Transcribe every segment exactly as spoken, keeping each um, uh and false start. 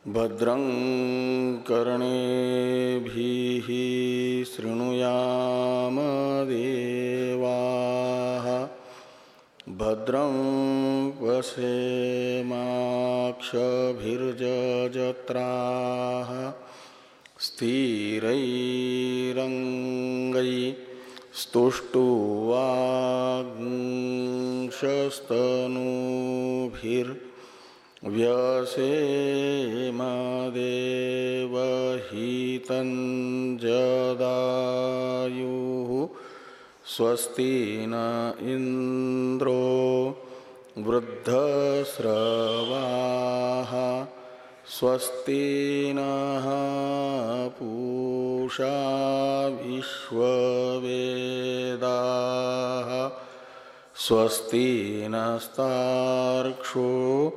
भद्रं कर्णेभिः शृणुयाम देवाः भद्रं पश्येमाक्षभिर्यजत्राः स्थिरैरङ्गैस्तुष्टुवागुंशस्तनूभिर्व्यसेम देवहितं जदायुः स्वस्ति न इंद्रो वृद्धस्रवाः स्वस्ति नः पूषा विश्ववेदाः स्वस्ति नस्तार्क्ष्यो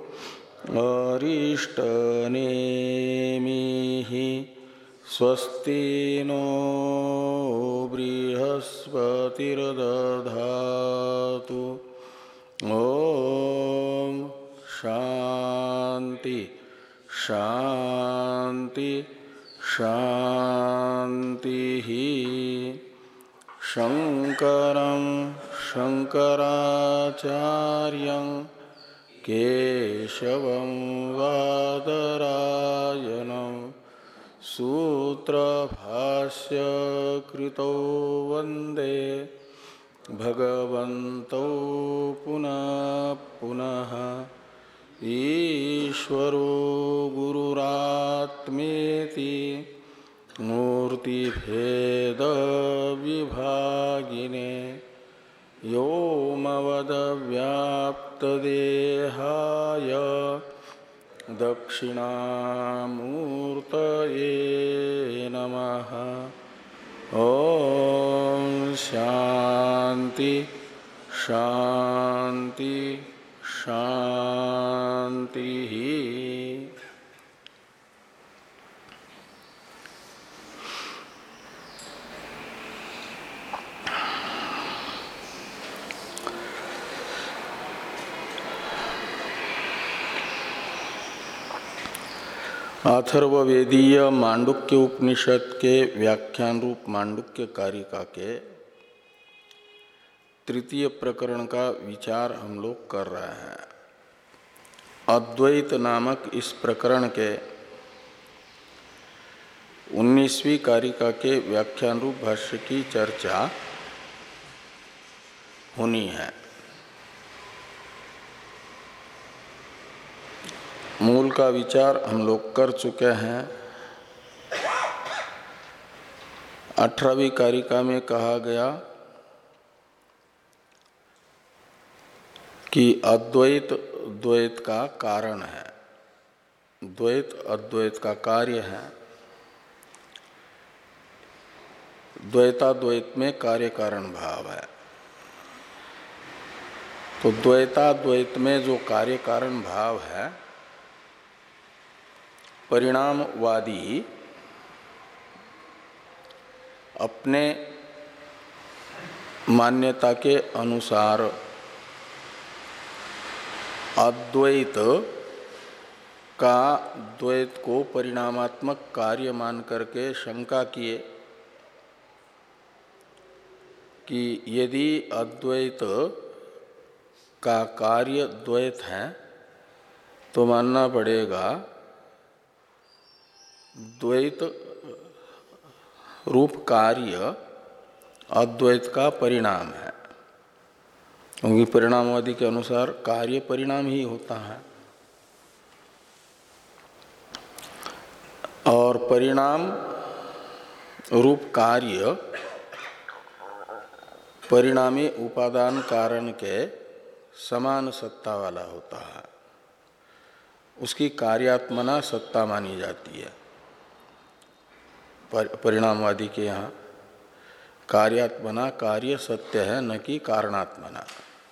अरिष्टनेमिः स्वस्ति नो बृहस्पतिर्दधातु ओम शांति शांति शांति ही शंकरं शंकराचार्यं केशवं वादरायणं सूत्रभाष्य कृतो वंदे भगवन्तौ पुनः पुनः ईश्वरो गुरुरात्मेति मूर्तिभेद विभागिने व्योमवद्व्याप्तदेहाय दक्षिणामूर्तये नमः। ओम शांति शांति शांति। अथर्ववेदीय मांडुक्य उपनिषद के व्याख्यान रूप मांडुक्य कारिका के तृतीय प्रकरण का विचार हम लोग कर रहे हैं। अद्वैत नामक इस प्रकरण के उन्नीसवीं कारिका के व्याख्यान रूप भाष्य की चर्चा होनी है। मूल का विचार हम लोग कर चुके हैं। अठारहवीं कारिका में कहा गया कि अद्वैत द्वैत का कारण है, द्वैत अद्वैत का कार्य है। द्वैताद्वैत में कार्य कारण भाव है। तो द्वैताद्वैत में जो कार्य कारण भाव है, परिणामवादी अपने मान्यता के अनुसार अद्वैत का द्वैत को परिणामात्मक कार्य मान करके शंका किए कि यदि अद्वैत का कार्य द्वैत है तो मानना पड़ेगा द्वैत रूप कार्य अद्वैत का परिणाम है, क्योंकि परिणामवादी के अनुसार कार्य परिणाम ही होता है और परिणाम रूप कार्य परिणामी उपादान कारण के समान सत्ता वाला होता है। उसकी कार्यात्मना सत्ता मानी जाती है। परिणामवादी के यहाँ कार्यात्मना कार्य सत्य है, न कि कारणात्मना।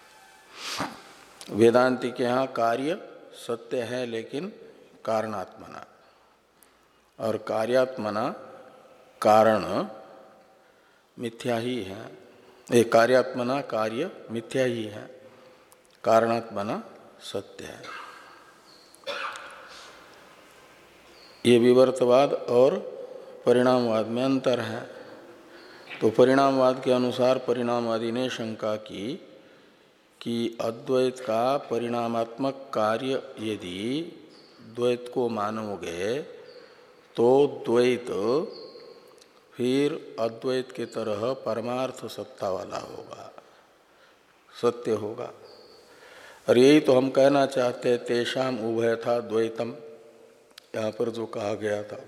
वेदांती के यहाँ कार्य सत्य है लेकिन कारणात्मना, और कार्यात्मना कारण मिथ्या ही है। ये कार्यात्मना कार्य मिथ्या ही है, कारणात्मना सत्य है। ये विवर्तवाद और परिणामवाद में अंतर है। तो परिणामवाद के अनुसार परिणामवादी ने शंका की कि अद्वैत का परिणामात्मक कार्य यदि द्वैत को मानोगे तो द्वैत फिर अद्वैत के तरह परमार्थ सत्ता वाला होगा, सत्य होगा। और यही तो हम कहना चाहते हैं, तेषाम उभय था द्वैतम, यहाँ पर जो कहा गया था।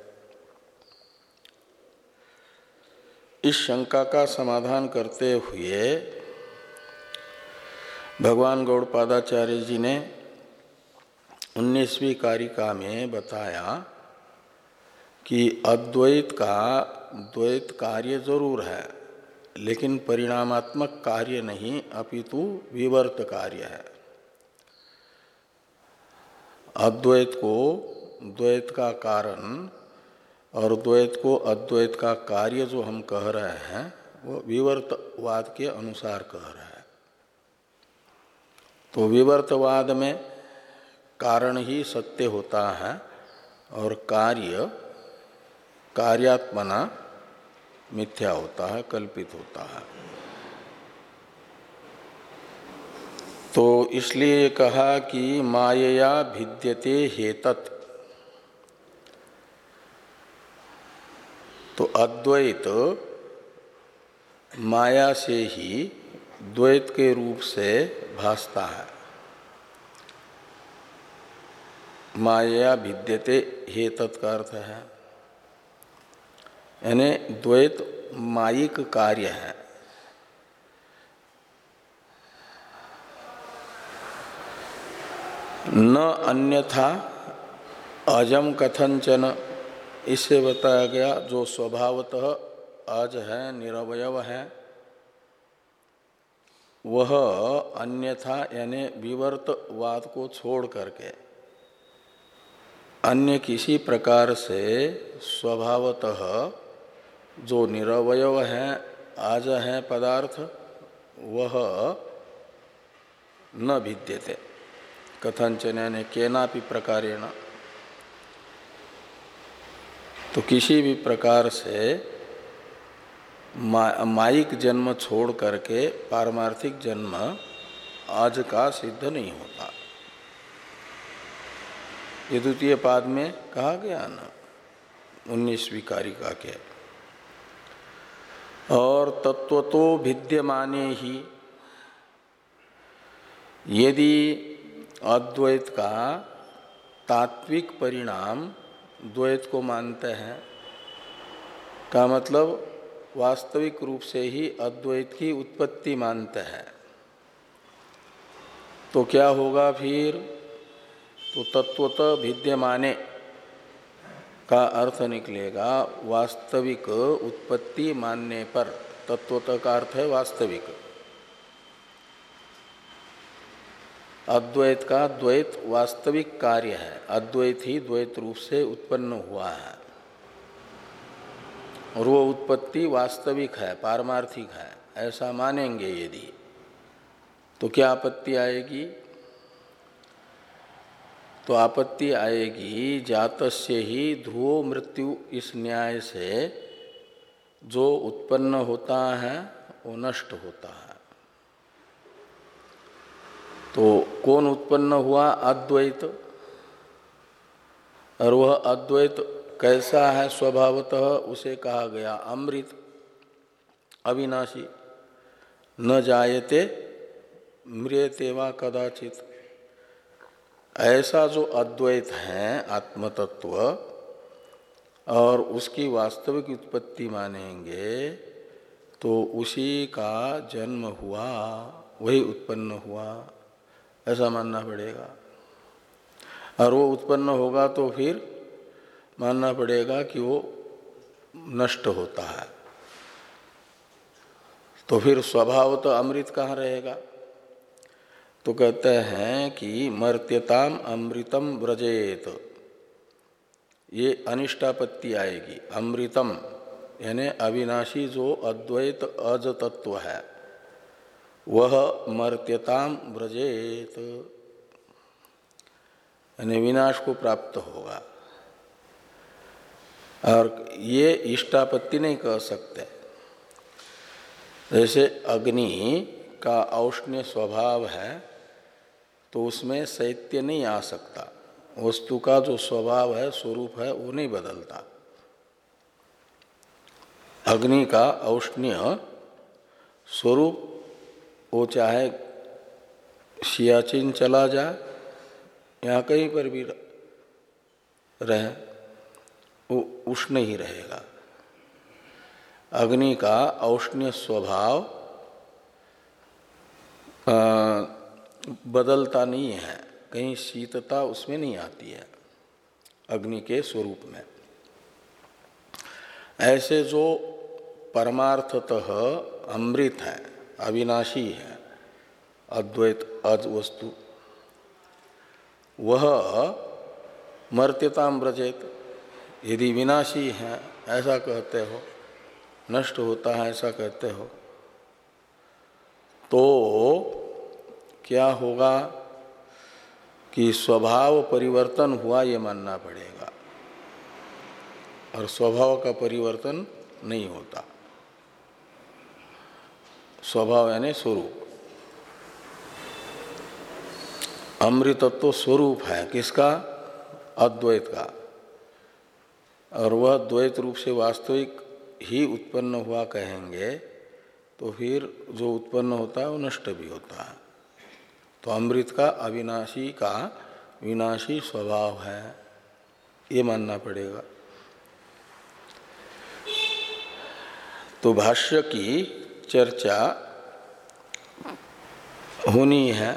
इस शंका का समाधान करते हुए भगवान गौड़पादाचार्य जी ने उन्नीसवीं कारिका में बताया कि अद्वैत का द्वैत कार्य जरूर है, लेकिन परिणामात्मक कार्य नहीं, अपितु विवर्त कार्य है। अद्वैत को द्वैत का कारण और द्वैत को अद्वैत का कार्य जो हम कह रहे हैं वो विवर्तवाद के अनुसार कह रहे हैं। तो विवर्तवाद में कारण ही सत्य होता है और कार्य कार्यात्मना मिथ्या होता है, कल्पित होता है। तो इसलिए कहा कि मायया भिद्यते हेतत्, तो अद्वैत माया से ही द्वैत के रूप से भासता है। मायया भिद्यते हेतत् का अर्थ है यानी द्वैत मायिक कार्य है। न अन्यथा अजम कथंचन, इससे बताया गया जो स्वभावतः अज है, निरवयव है, वह अन्यथा यानी विवर्तवाद को छोड़ करके अन्य किसी प्रकार से स्वभावतः जो निरवयव है, आज है पदार्थ, वह न भिद्यते कथंचन यानी केनापि प्रकारेण। तो किसी भी प्रकार से मा, मायिक जन्म छोड़ करके पारमार्थिक जन्म आज का सिद्ध नहीं होता। ये द्वितीय पाद में कहा गया ना उन्नीसवीं कारिका के। और तत्वतो भिद्यमाने ही, यदि अद्वैत का तात्विक परिणाम द्वैत को मानते हैं, का मतलब वास्तविक रूप से ही अद्वैत की उत्पत्ति मानते हैं, तो क्या होगा फिर? तो तत्वतः भिद्यमाने का अर्थ निकलेगा वास्तविक उत्पत्ति मानने पर। तत्वतः का अर्थ है वास्तविक। अद्वैत का द्वैत वास्तविक कार्य है, अद्वैत ही द्वैत रूप से उत्पन्न हुआ है और वो उत्पत्ति वास्तविक है, पारमार्थिक है, ऐसा मानेंगे यदि, तो क्या आपत्ति आएगी? तो आपत्ति आएगी जातस्य ही ध्रुवो मृत्यु, इस न्याय से जो उत्पन्न होता है वो नष्ट होता है। तो कौन उत्पन्न हुआ? अद्वैत। और वह अद्वैत कैसा है स्वभावतः? उसे कहा गया अमृत, अविनाशी, न जायते म्रियते वा कदाचित। ऐसा जो अद्वैत है आत्मतत्व और उसकी वास्तविक उत्पत्ति मानेंगे तो उसी का जन्म हुआ, वही उत्पन्न हुआ, ऐसा मानना पड़ेगा। और वो उत्पन्न होगा तो फिर मानना पड़ेगा कि वो नष्ट होता है। तो फिर स्वभाव तो अमृत कहाँ रहेगा? तो कहते हैं कि मर्त्यताम अमृतम व्रजेत, ये अनिष्टापत्ति आएगी। अमृतम यानी अविनाशी जो अद्वैत अज तत्व है वह मर्त्यताम व्रजेत यानी विनाश को प्राप्त होगा। और ये इष्टापत्ति नहीं कह सकते। जैसे अग्नि का औष्ण्य स्वभाव है तो उसमें शैत्य नहीं आ सकता, वस्तु का जो स्वभाव है, स्वरूप है, वो नहीं बदलता। अग्नि का औष्ण्य स्वरूप वो चाहे सियाचिन चला जाए या कहीं पर भी रहे, वो उष्ण ही रहेगा। अग्नि का औष्ण्य स्वभाव आ, बदलता नहीं है, कहीं शीतता उसमें नहीं आती है अग्नि के स्वरूप में। ऐसे जो परमार्थतः अमृत है, अविनाशी है, अद्वैत अज वस्तु, वह मर्त्यताम व्रजेत, यदि विनाशी है ऐसा कहते हो, नष्ट होता है ऐसा कहते हो, तो क्या होगा कि स्वभाव परिवर्तन हुआ ये मानना पड़ेगा, और स्वभाव का परिवर्तन नहीं होता। स्वभाव यानी स्वरूप, अमृतत्व स्वरूप है किसका? अद्वैत का, और वह द्वैत रूप से वास्तविक ही उत्पन्न हुआ कहेंगे तो फिर जो उत्पन्न होता है वो नष्ट भी होता है। तो अमृत का अविनाशी का विनाशी स्वभाव है, ये मानना पड़ेगा। तो भाष्य की चर्चा होनी है।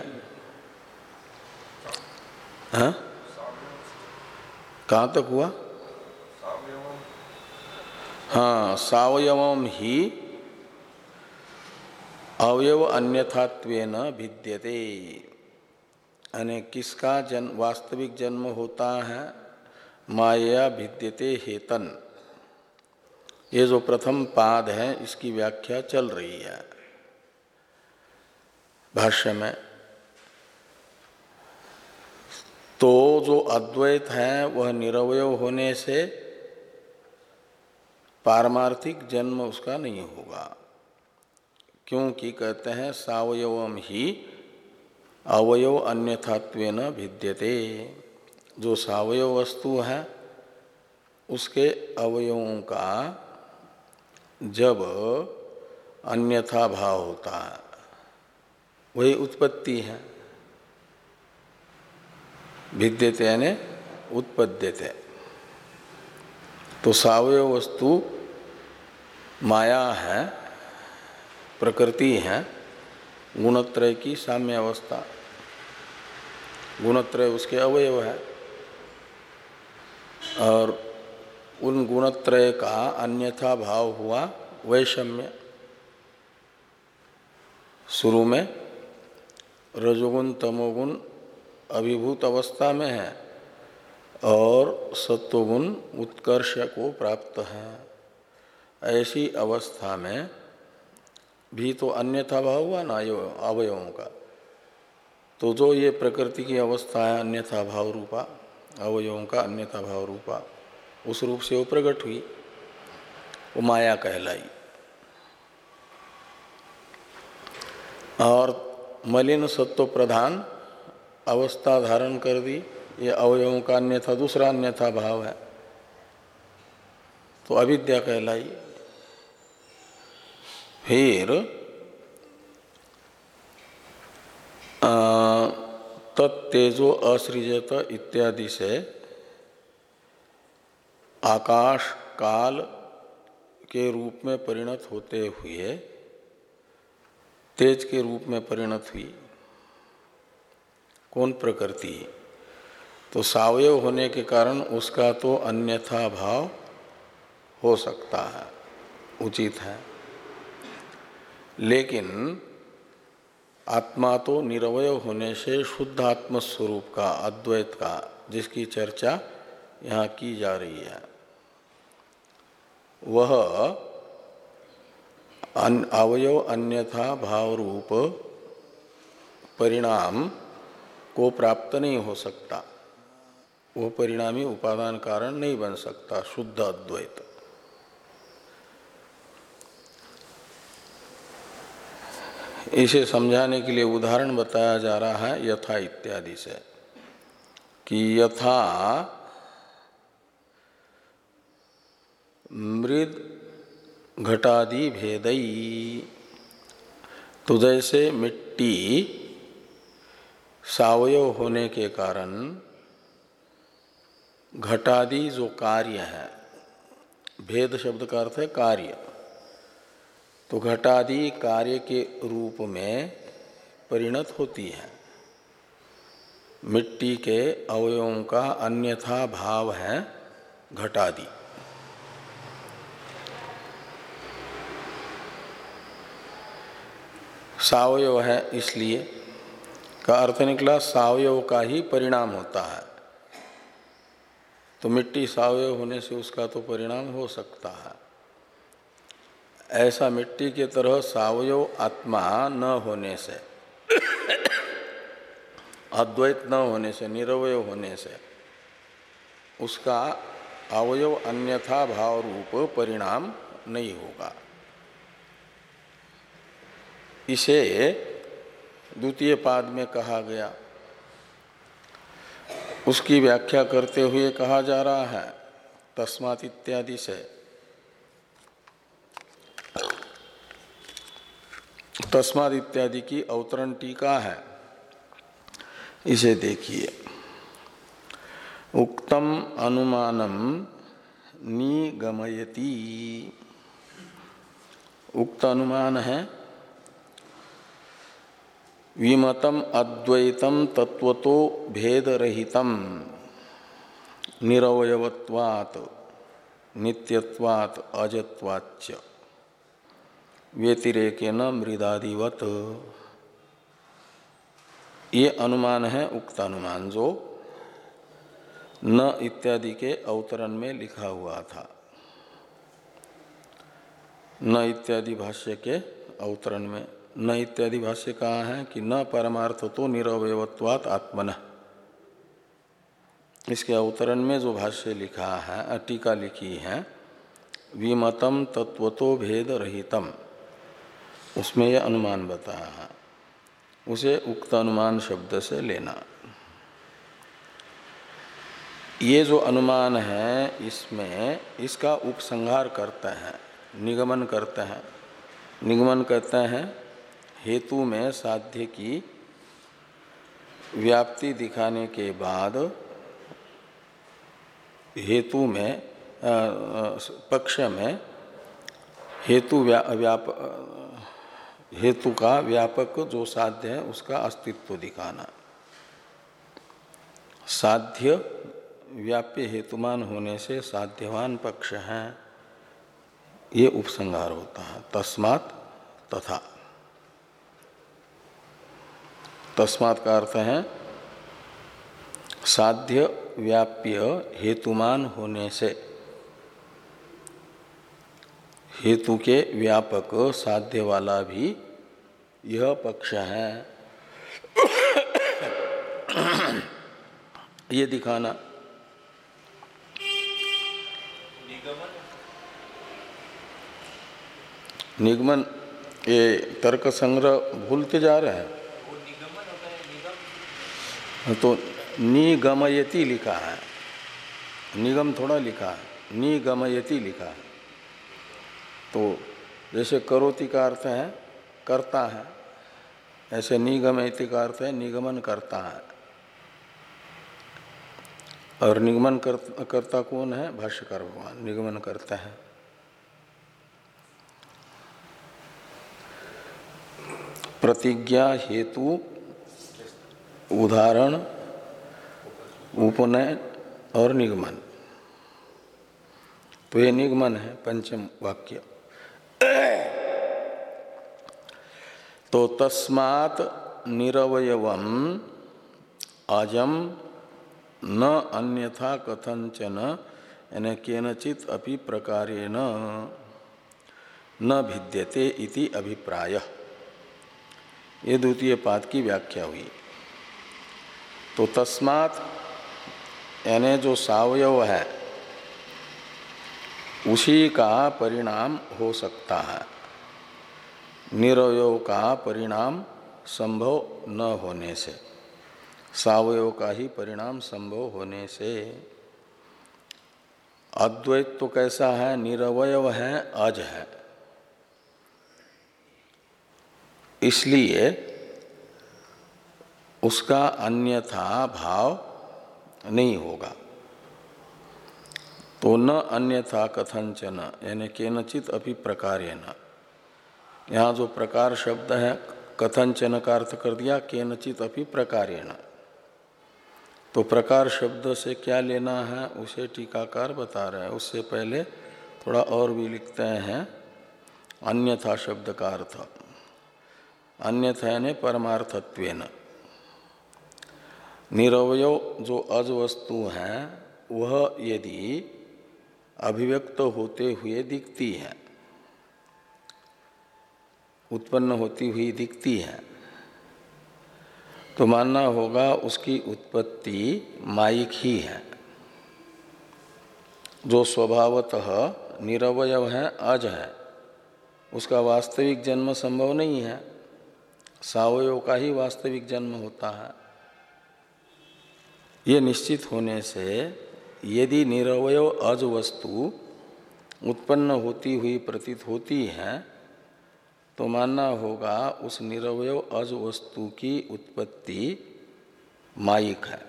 हाँ, कहाँ तक हुआ? हाँ, सावयवम ही अवयव अन्यथात्वेन भिद्यते, यानी किसका जन्म वास्तविक जन्म होता है? माया भिद्यते हेतन, ये जो प्रथम पाद है इसकी व्याख्या चल रही है भाष्य में। तो जो अद्वैत है वह निरवय होने से पारमार्थिक जन्म उसका नहीं होगा, क्योंकि कहते हैं सावयवम ही अवयव अन्यथात्वेन भिद्यते। जो सावयव वस्तु है उसके अवयवों का जब अन्यथा भाव होता है वही उत्पत्ति है। भिद्यते यानी उत्पद्यते। तो सावयव वस्तु माया है, प्रकृति है, गुणत्रय की साम्य अवस्था, गुणत्रय उसके अवयव है, और उन गुणत्रय का अन्यथा भाव हुआ वैषम्य। शुरू में रजोगुण तमोगुण अभिभूत अवस्था में है और सत्वगुण उत्कर्ष को प्राप्त है। ऐसी अवस्था में भी तो अन्यथा भाव हुआ ना अवयवों का। तो जो ये प्रकृति की अवस्था है अन्यथा भाव रूपा, अवयवों का अन्यथा भाव रूपा, उस रूप से वो प्रकट हुई, वो माया कहलाई। और मलिन सत्व प्रधान अवस्था धारण कर दी, ये अवयवों का अन्यथा दूसरा अन्यथा भाव है, तो अविद्या कहलाई। फिर तत्तेजो असृजत इत्यादि से आकाश काल के रूप में परिणत होते हुए तेज के रूप में परिणत हुई। कौन? प्रकृति। तो सावयव होने के कारण उसका तो अन्यथा भाव हो सकता है, उचित है, लेकिन आत्मा तो निरवय होने से शुद्ध आत्मस्वरूप का, अद्वैत का, जिसकी चर्चा यहाँ की जा रही है, वह अवयव अन्यथा भाव रूप परिणाम को प्राप्त नहीं हो सकता। वो परिणामी उपादान कारण नहीं बन सकता, शुद्ध अद्वैत। इसे समझाने के लिए उदाहरण बताया जा रहा है यथा इत्यादि से, कि यथा मृद घटादि भेदई, तो जैसे मिट्टी सावयव होने के कारण घटादि जो कार्य है, भेद शब्द का अर्थ है कार्य, तो घटादि कार्य के रूप में परिणत होती है। मिट्टी के अवयवों का अन्यथा भाव है घटादि। सावयव है इसलिए का अर्थ निकला सावयव का ही परिणाम होता है। तो मिट्टी सावयव होने से उसका तो परिणाम हो सकता है। ऐसा मिट्टी के तरह सावयव आत्मा न होने से, अद्वैत न होने से, निरवय होने से उसका अवयव अन्यथा भाव रूप परिणाम नहीं होगा। इसे द्वितीय पाद में कहा गया। उसकी व्याख्या करते हुए कहा जा रहा है तस्मात् इत्यादि से। तस्मात् इत्यादि की अवतरण टीका है, इसे देखिए। उक्तम अनुमानम निगमयति, उक्त अनुमान है विमतम अद्वैतम तत्वतो भेदरहितम निरवयवत्वात् नित्यत्वात् अजत्वाच्च व्यतिरेकेन मृदादिवत। ये अनुमान है उक्त अनुमान, जो न इत्यादि के अवतरण में लिखा हुआ था। न इत्यादि भाष्य के अवतरण में, न इत्यादि भाष्य कहा है कि न परमार्थ तो निरवयवत्वात् आत्मनः। इसके अवतरण में जो भाष्य लिखा है, टीका लिखी है विमतम तत्वतो भेद रहितम, उसमें यह अनुमान बताया है। उसे उक्त अनुमान शब्द से लेना। ये जो अनुमान है इसमें इसका उपसंहार करते हैं, निगमन करते हैं। निगमन कहते हैं हेतु में साध्य की व्याप्ति दिखाने के बाद हेतु में पक्ष में हेतु व्या, व्याप हेतु का व्यापक जो साध्य है उसका अस्तित्व दिखाना। साध्य व्याप्य हेतुमान होने से साध्यवान पक्ष है, ये उपसंहार होता है। तस्मात् तथा, तस्मात् का अर्थ है साध्य व्याप्य हेतुमान होने से, हेतु के व्यापक साध्य वाला भी यह पक्ष है, ये दिखाना। निगमन, ये तर्क संग्रह भूलते जा रहे हैं। तो निगमयति लिखा है, निगम थोड़ा लिखा है, निगमयति लिखा है। तो जैसे करोति का अर्थ है करता है, ऐसे निगमयति का अर्थ है निगमन करता है। और निगमन करता, करता कौन है? भाष्यकार भगवान निगमन करता है। प्रतिज्ञा हेतु उदाहरण उपनय और निगमन, तो ये निगमन है पंचम वाक्य। तो तस्मात् निरवयवम अजम न अन्यथा कथंचन यानी केनचित अपि प्रकारेण न भिद्यते इति अभिप्राय। ये द्वितीय पाद की व्याख्या हुई। तो तस्मात् यानी जो सावयव है उसी का परिणाम हो सकता है, निरवयव का परिणाम संभव न होने से, सावयव का ही परिणाम संभव होने से। अद्वैत तो कैसा है, निरवयव है, अज है, इसलिए उसका अन्यथा भाव नहीं होगा। तो न अन्यथा कथंचन यानी केनचित अपि प्रकारेण, यहाँ जो प्रकार शब्द है कथंचन का अर्थ कर दिया केनचित अपि प्रकारेण। तो प्रकार शब्द से क्या लेना है उसे टीकाकार बता रहे हैं। उससे पहले थोड़ा और भी लिखते हैं अन्यथा शब्द का अर्थ। अन्यथा यानी परमार्थत्वेन, निरवयव जो अज वस्तु है वह यदि अभिव्यक्त होते हुए दिखती है, उत्पन्न होती हुई दिखती है, तो मानना होगा उसकी उत्पत्ति मायिक ही है। जो स्वभावतः निरवयव है, अज है, उसका वास्तविक जन्म संभव नहीं है, सावयव का ही वास्तविक जन्म होता है। ये निश्चित होने से यदि निरवयव अज वस्तु उत्पन्न होती हुई प्रतीत होती है तो मानना होगा उस निरवयव अज वस्तु की उत्पत्ति मायिक है,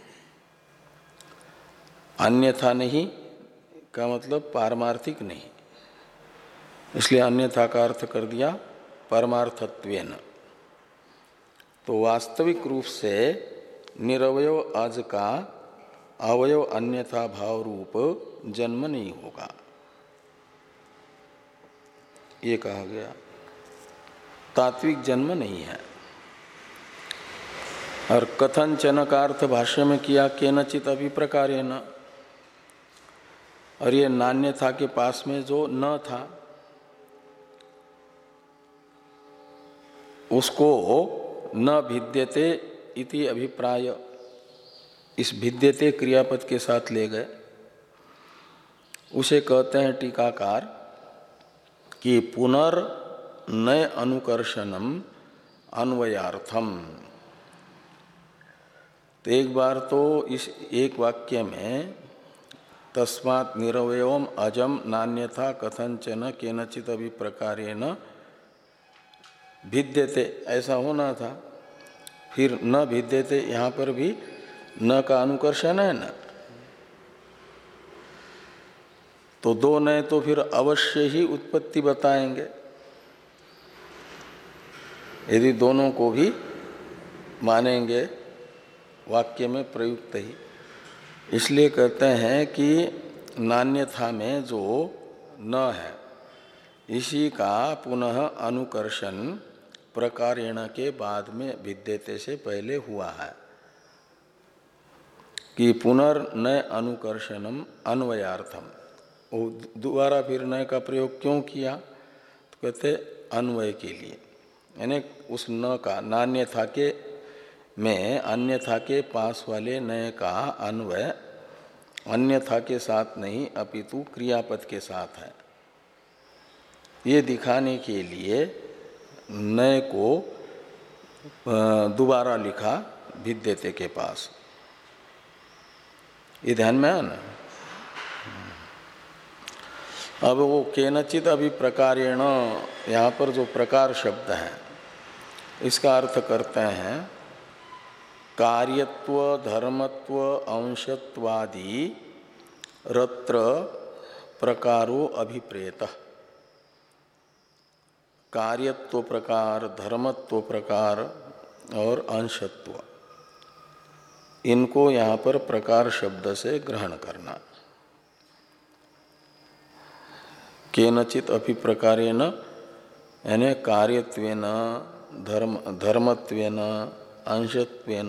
अन्यथा नहीं का मतलब पारमार्थिक नहीं। इसलिए अन्यथा का अर्थ कर दिया परमार्थत्वेन। तो वास्तविक रूप से निरवयव अज का अवयव अन्यथा भाव रूप जन्म नहीं होगा, ये कहा गया। तात्विक जन्म नहीं है। और कथंचन का अर्थ भाष्य में किया केनचित अभिप्रकारेण, और ये नान्य था के पास में जो न था उसको न भिद्यते इति अभिप्राय, इस भिद्यते क्रियापद के साथ ले गए। उसे कहते हैं टीकाकार कि पुनर्नय अनुकर्षणम अन्वयार्थम। तो एक बार तो इस एक वाक्य में तस्मात् निरवयवम अजम नान्यथा कथंचन केनचित अभिप्रकारेण भिद्यते ऐसा होना था, फिर न भिद्यते यहाँ पर भी न का अनुकर्षण है न, तो दो नए तो फिर अवश्य ही उत्पत्ति बताएंगे यदि दोनों को भी मानेंगे वाक्य में प्रयुक्त ही। इसलिए कहते हैं कि नान्यथा में जो न है इसी का पुनः अनुकर्षण प्रकारेण के बाद में भिद्यते से पहले हुआ है कि पुनर्नय अनुकर्षणम अन्वयार्थम। वो दोबारा फिर नय का प्रयोग क्यों किया, तो कहते अन्वय के लिए, यानी उस न का नान्यथा के में अन्यथा के पास वाले नय का अन्वय अन्यथा के साथ नहीं अपितु क्रियापद के साथ है, ये दिखाने के लिए नय को दोबारा लिखा भिद्यते के पास। ये ध्यान में है ना। अब वो केनचित अभिप्रकारेण, यहाँ पर जो प्रकार शब्द है इसका अर्थ करते हैं कार्यत्व धर्मत्व अंशत्वादि रत्र प्रकारो अभिप्रेतः। कार्यत्व प्रकार, धर्मत्व प्रकार और अंशत्व, इनको यहाँ पर प्रकार शब्द से ग्रहण करना। केनचित अभिप्रकारेण यानी कार्यत्वेन धर्म धर्मत्वेन अंशत्वेन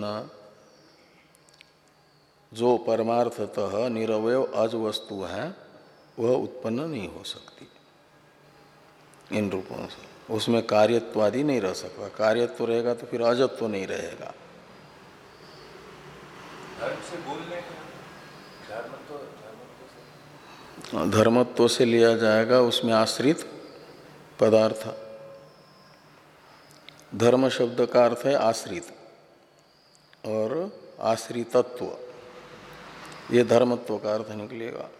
जो परमार्थतः निरवयव अज वस्तु है वह उत्पन्न नहीं हो सकती इन रूपों से। उसमें कार्यत्वादि नहीं रह सकता, कार्यत्व रहेगा तो फिर अजत्व नहीं रहेगा। धर्म से बोलने का धर्मत्व से लिया जाएगा उसमें आश्रित पदार्थ। धर्म शब्द का अर्थ है आश्रित और आश्रितत्व, ये धर्मत्व का अर्थ निकलेगा।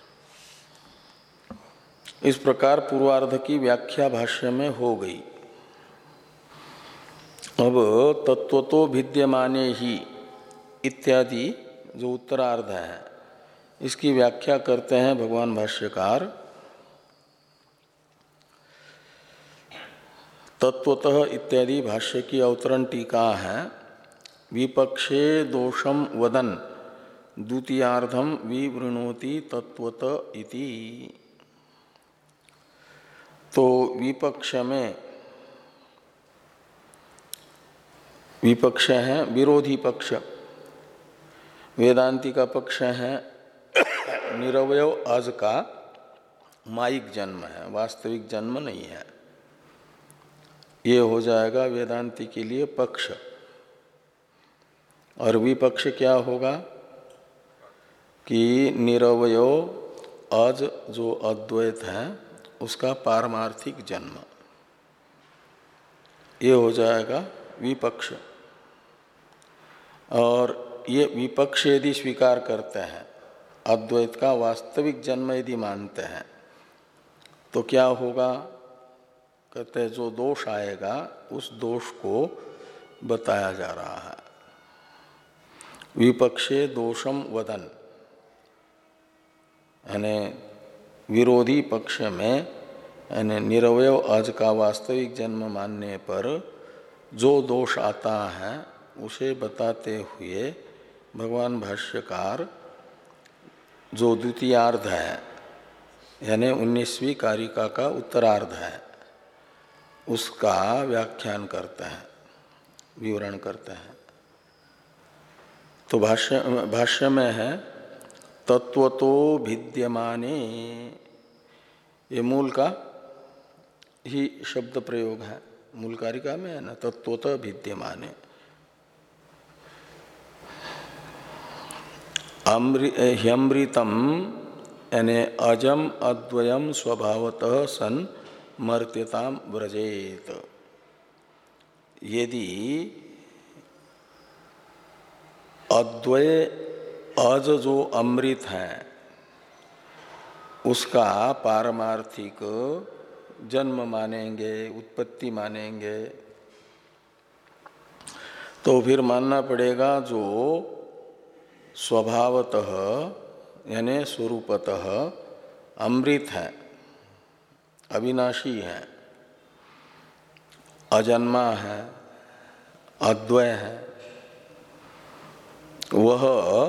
इस प्रकार पूर्वार्ध की व्याख्या भाष्य में हो गई। अब तत्वतो भिद्यमाने ही इत्यादि जो उत्तरार्ध है इसकी व्याख्या करते हैं भगवान भाष्यकार। तत्वतः इत्यादि भाष्य की अवतरण टीका है। विपक्षे दोषम वदन द्वितीयार्धम विवृणोति तत्वत इति। तो विपक्ष में, विपक्ष है विरोधी पक्ष, वेदांती का पक्ष है निरवय अज का मायिक जन्म है, वास्तविक जन्म नहीं है। ये हो जाएगा वेदांती के लिए पक्ष। और विपक्ष क्या होगा कि निरवय अज जो अद्वैत है उसका पारमार्थिक जन्म, ये हो जाएगा विपक्ष। और ये विपक्ष यदि स्वीकार करते हैं, अद्वैत का वास्तविक जन्म यदि मानते हैं, तो क्या होगा? कहते हैं जो दोष आएगा उस दोष को बताया जा रहा है। विपक्षे दोषम वदन, यानी विरोधी पक्ष में यानी निरवय अज का वास्तविक जन्म मानने पर जो दोष आता है उसे बताते हुए भगवान भाष्यकार जो द्वितीयार्ध है यानी उन्नीसवीं कारिका का उत्तरार्ध है उसका व्याख्यान करते हैं, विवरण करते हैं। तो भाष्य भाष्य में है तत्वतो भिद्यमाने, ये मूल का ही शब्द प्रयोग है, मूल कारिका में है ना, तत्वतः भिद्यमाने। ह्यमृतम यानी अजम अद्वयम स्वभावतः सन मर्त्यताम व्रजेत। यदि अद्वय अज जो अमृत है उसका पारमार्थिक जन्म मानेंगे, उत्पत्ति मानेंगे, तो फिर मानना पड़ेगा जो स्वभावतः यानी स्वरूपतः अमृत है, अविनाशी है, अजन्मा है, अद्वय है, वह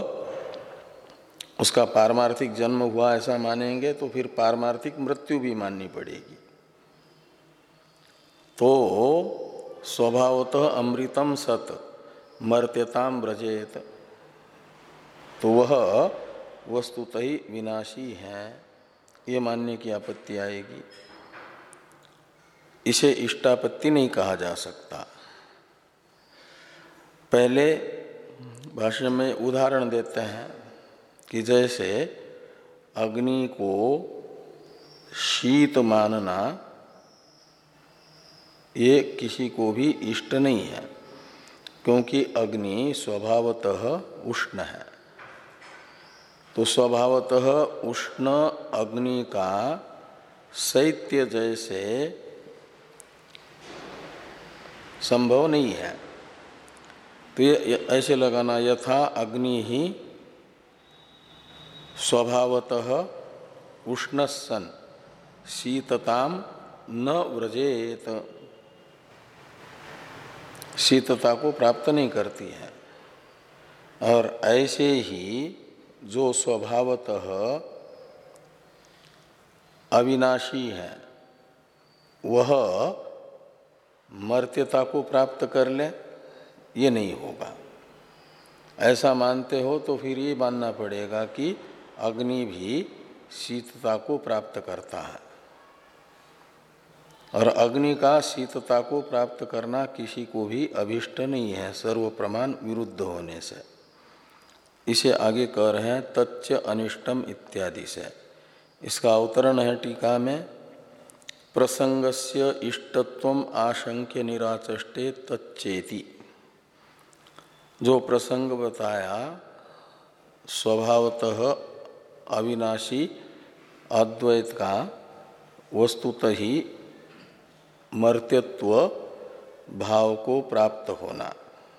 उसका पारमार्थिक जन्म हुआ ऐसा मानेंगे तो फिर पारमार्थिक मृत्यु भी माननी पड़ेगी। तो स्वभावतः अमृतम सत मर्त्यताम व्रजेत, तो वह वस्तुतः ही विनाशी है, ये मानने की आपत्ति आएगी। इसे इष्टापत्ति नहीं कहा जा सकता। पहले भाष्य में उदाहरण देते हैं कि जैसे अग्नि को शीत मानना ये किसी को भी इष्ट नहीं है, क्योंकि अग्नि स्वभावतः उष्ण है। तो स्वभावतः उष्ण अग्नि का शैत्य जैसे संभव नहीं है। तो ये ऐसे लगाना, यथा अग्नि ही स्वभावतः उष्णस्सन शीतताम न व्रजेत, शीतता को प्राप्त नहीं करती है। और ऐसे ही जो स्वभावतः अविनाशी है वह मर्त्यता को प्राप्त कर ले, ये नहीं होगा। ऐसा मानते हो तो फिर ये मानना पड़ेगा कि अग्नि भी शीतता को प्राप्त करता है, और अग्नि का शीतता को प्राप्त करना किसी को भी अभिष्ट नहीं है, सर्व प्रमाण विरुद्ध होने से। इसे आगे कह रहे हैं तच्च अनिष्टम इत्यादि से। इसका अवतरण है टीका में, प्रसंगस्य इष्टत्वम आशंक्य निराचष्टे तच्चेति। जो प्रसंग बताया स्वभावतः अविनाशी अद्वैत का वस्तुतः ही मर्त्यत्व भाव को प्राप्त होना,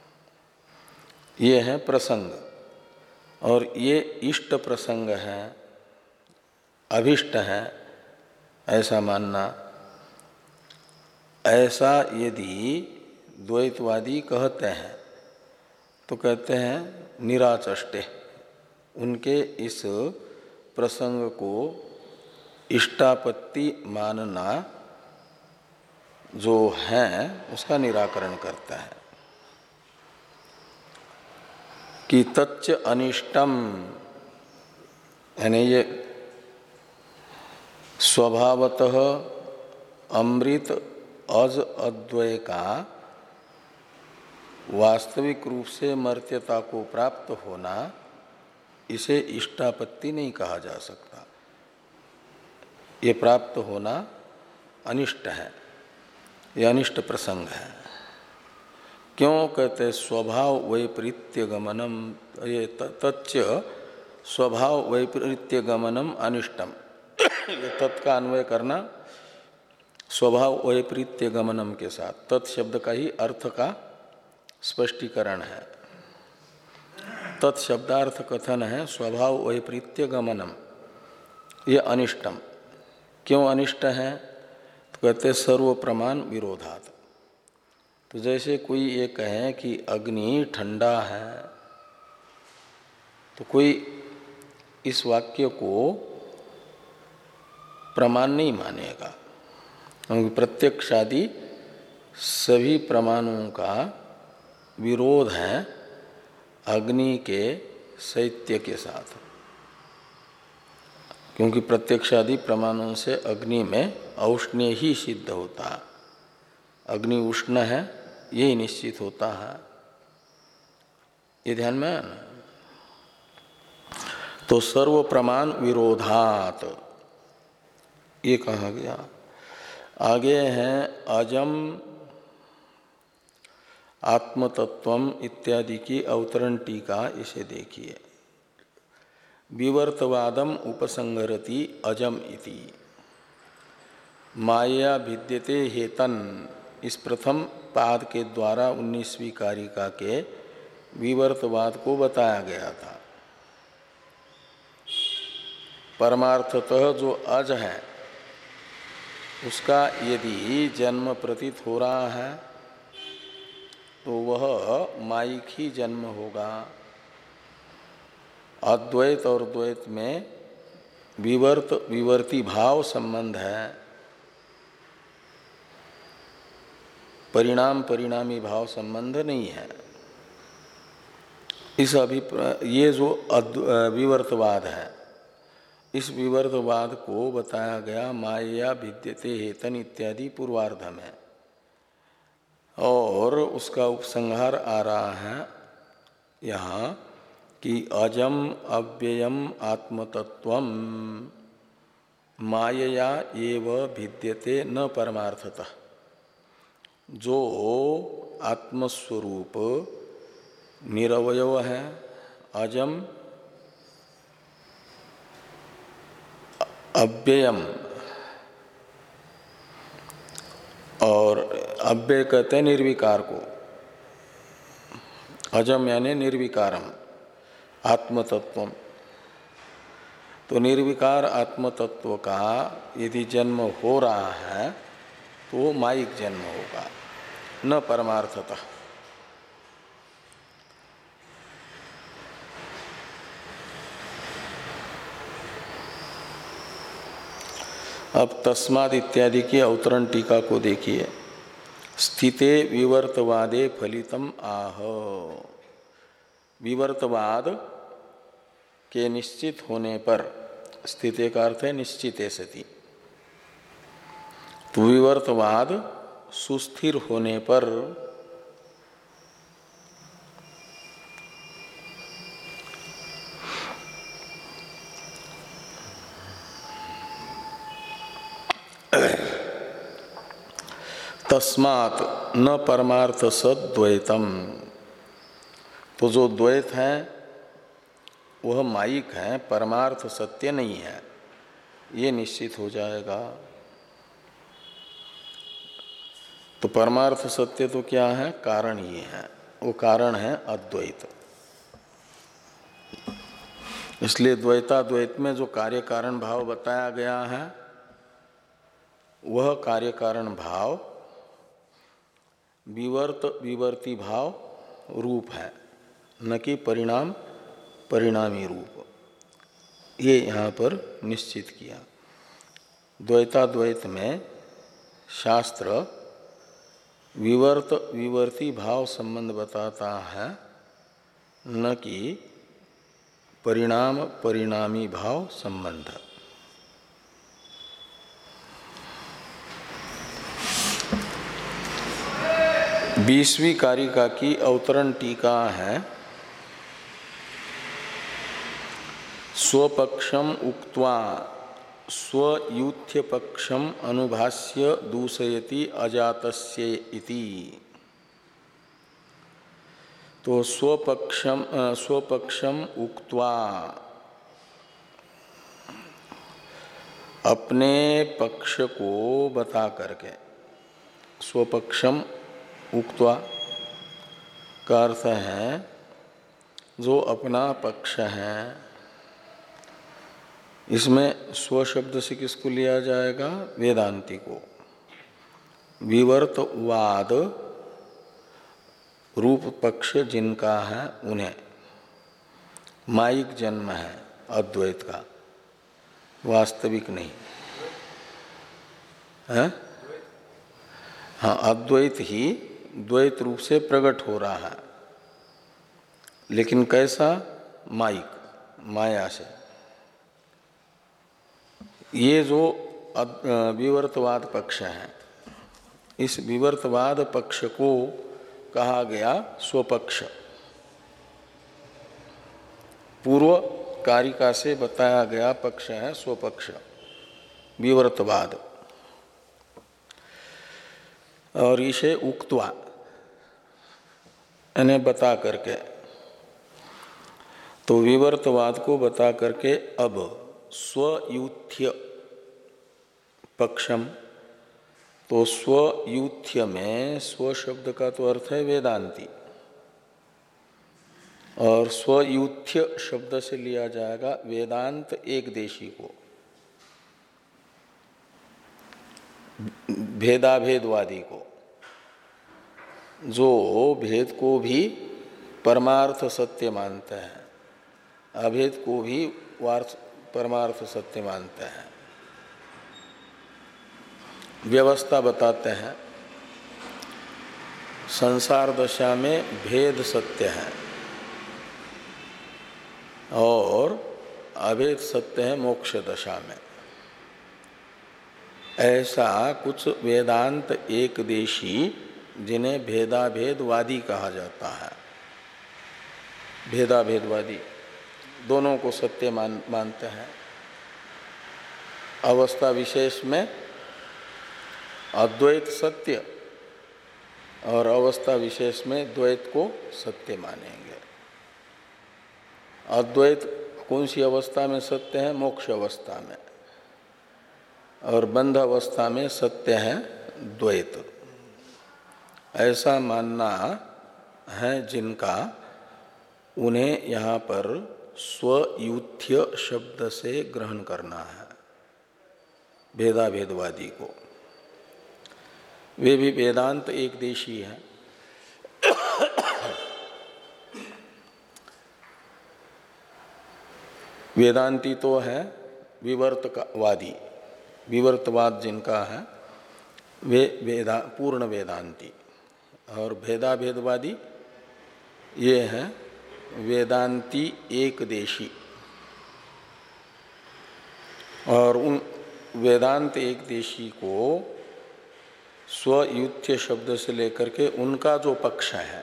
ये है प्रसंग। और ये इष्ट प्रसंग है, अभिष्ट है ऐसा मानना। ऐसा यदि द्वैतवादी कहते हैं तो कहते हैं निराचष्टे, उनके इस प्रसंग को इष्टापत्ति मानना जो है उसका निराकरण करता है कि तच्च अनिष्टम, यानी ये स्वभावतः अमृत अज अद्वय का वास्तविक रूप से मर्त्यता को प्राप्त होना, इसे इष्टापत्ति नहीं कहा जा सकता। ये प्राप्त होना अनिष्ट है, ये अनिष्ट प्रसंग है। क्यों कहते स्वभाव वैपरीत्य गमनम, ये तच्च स्वभाव वैपरीत्य गमनम अनिष्टम। ये तत् का अन्वय करना स्वभाव वैपरीत्य गमनम के साथ, तत् शब्द का ही अर्थ का स्पष्टीकरण है। तत्शब्दार्थ कथन है स्वभाव वैपरीत्य गमनम, ये अनिष्टम। क्यों अनिष्ट है? तो कहते सर्व प्रमाण विरोधात। तो जैसे कोई ये कहे कि अग्नि ठंडा है, तो कोई इस वाक्य को प्रमाण नहीं मानेगा, क्योंकि प्रत्यक्षादि सभी प्रमाणों का विरोध है अग्नि के शैत्य के साथ। क्योंकि प्रत्यक्षादि प्रमाणों से अग्नि में औष्ण्य ही सिद्ध होता है, अग्नि उष्ण है यही निश्चित होता है। ये ध्यान में आना। तो सर्व प्रमाण विरोधात ये कहा गया। आगे हैं अजम आत्मतत्वम इत्यादि की अवतरण टीका, इसे देखिए। विवर्तवादम उपसंहरति अजम इति माया भिद्यते हेतन, इस प्रथम पाद के द्वारा उन्नीसवीं कारिका के विवर्तवाद को बताया गया था। परमार्थतः जो अज है उसका यदि जन्म प्रतीत हो रहा है तो वह माइक ही जन्म होगा। अद्वैत और द्वैत में विवर्त विवर्ती भाव संबंध है, परिणाम परिणामी भाव संबंध नहीं है। इस अभिप्राय ये जो विवर्तवाद है, इस विवर्तवाद को बताया गया माया विद्यते हेतन इत्यादि पूर्वार्ध में, और उसका उपसंहार आ रहा है यहाँ कि अजम अव्ययम आत्मतत्वम मायया एव भिद्यते न परमार्थतः। जो आत्मस्वरूप निरवयव है, अजम अव्ययम, और अव्यय कहते हैं निर्विकार को, अजम यानी निर्विकारम आत्मतत्वम। तो निर्विकार आत्मतत्व का यदि जन्म हो रहा है तो माइक जन्म होगा, न परमार्थतः। अब तस्माद इत्यादि की अवतरण टीका को देखिए। स्थिते विवर्तवादे फलितम आह, विवर्तवाद के निश्चित होने पर, स्थिति का अर्थ है निश्चिते सति, तो विवर्तवाद सुस्थिर होने पर तस्मात् न परमार्थ सद्वैतम, तो जो द्वैत है वह मायिक है, परमार्थ सत्य नहीं है, ये निश्चित हो जाएगा। तो परमार्थ सत्य तो क्या है? कारण ही है, वो कारण है अद्वैत। इसलिए द्वैताद्वैत में जो कार्य कारण भाव बताया गया है वह कार्य कारण भाव विवर्त विवर्ती भाव रूप है, न कि परिणाम परिणामी रूप। ये यहाँ पर निश्चित किया। द्वैताद्वैत में शास्त्र विवर्त विवर्ती भाव संबंध बताता है, न कि परिणाम परिणामी भाव संबंध। बीसवीं कारिका की अवतरण टीका है। स्वपक्षम उक्त्वा स्वयूथ्य पक्षम अनुभाष्य दूषयति अजातस्य इति। तो स्वपक्षम स्वपक्षम उक्त्वा, अपने पक्ष को बता करके, स्वपक्षम उक्त्वा का अर्थ है जो अपना पक्ष है। इसमें स्व शब्द से किसको लिया जाएगा? वेदांती को। विवर्तवाद रूप पक्ष जिनका है उन्हें, मायिक जन्म है अद्वैत का, वास्तविक नहीं है। हाँ, अद्वैत ही द्वैत रूप से प्रकट हो रहा है, लेकिन कैसा? मायिक, माया से। ये जो विवर्तवाद पक्ष है, इस विवर्तवाद पक्ष को कहा गया स्वपक्ष। पूर्व कारिका से बताया गया पक्ष है स्वपक्ष, विवर्तवाद। और इसे उक्त्वा यानी बता करके, तो विवर्तवाद को बता करके अब स्वयूथ्य पक्षम, तो स्वयूथ्य में स्व शब्द का तो अर्थ है वेदांती, और स्वयूथ्य शब्द से लिया जाएगा वेदांत एक देशी को, भेदाभेदवादी को, जो भेद को भी परमार्थ सत्य मानते हैं, अभेद को भी परमार्थ सत्य मानते हैं। व्यवस्था बताते हैं, संसार दशा में भेद सत्य है और अभेद सत्य है मोक्ष दशा में। ऐसा कुछ वेदांत एक देशी, जिन्हें भेदाभेदवादी कहा जाता है, भेदाभेदवादी दोनों को सत्य मान मानते हैं। अवस्था विशेष में अद्वैत सत्य और अवस्था विशेष में द्वैत को सत्य मानेंगे। अद्वैत कौन सी अवस्था में सत्य है? मोक्ष अवस्था में, और बंध अवस्था में सत्य है द्वैत। ऐसा मानना है जिनका, उन्हें यहाँ पर स्वयूथ्य शब्द से ग्रहण करना है, भेदाभेदवादी को। वे भी वेदांत एक देशी है। वेदांती तो है विवर्तवादी, विवर्तवाद जिनका है वे वेदा पूर्ण वेदांती, और भेदाभेदवादी ये है वेदांती एक देशी। और उन वेदांत एक देशी को स्वयूथ्य शब्द से लेकर के उनका जो पक्ष है,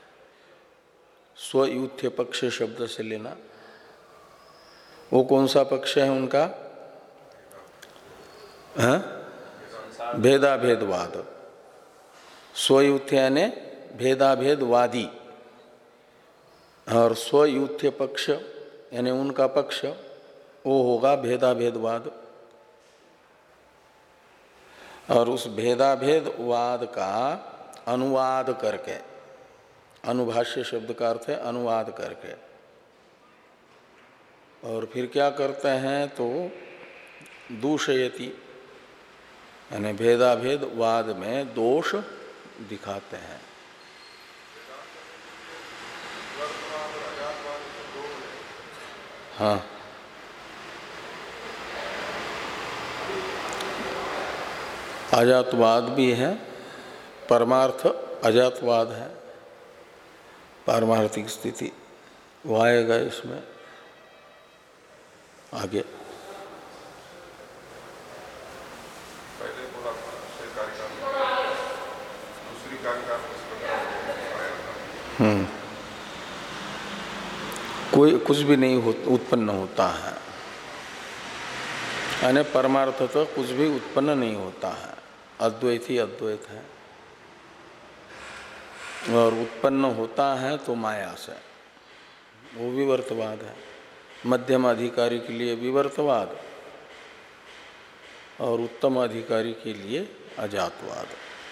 स्वयूथ्य पक्ष शब्द से लेना, वो कौन सा पक्ष है उनका? हाँ? भेदाभेदवाद। स्वयुत्य यानी भेदाभेदवादी, और स्वयुत्य पक्ष यानी उनका पक्ष, वो होगा भेदाभेदवाद। और उस भेदाभेदवाद का अनुवाद करके, अनुभाष्य शब्द का अर्थ है अनुवाद करके, और फिर क्या करते हैं तो दूषयति यानी भेदाभेदवाद में दोष दिखाते हैं। हाँ, अजातवाद भी है, परमार्थ अजातवाद है, पारमार्थिक स्थिति वो आएगा इसमें आगे। हम्म कोई कुछ भी नहीं हो, उत्पन्न होता है, यानी परमार्थ तो कुछ भी उत्पन्न नहीं होता है, अद्वैत ही अद्वैत है, और उत्पन्न होता है तो माया से, वो विवर्तवाद है। मध्यम अधिकारी के लिए विवर्तवाद और उत्तम अधिकारी के लिए अजातवाद,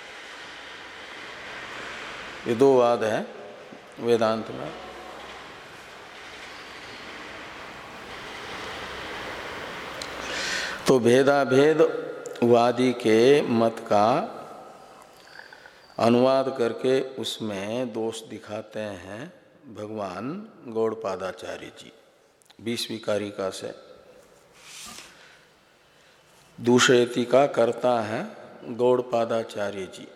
ये दो वाद है वेदांत में। तो भेदाभेदवादी के मत का अनुवाद करके उसमें दोष दिखाते हैं भगवान गौड़पादाचार्य जी बीसवीं कारिका से। दूषयति का करता है गौड़पादाचार्य जी,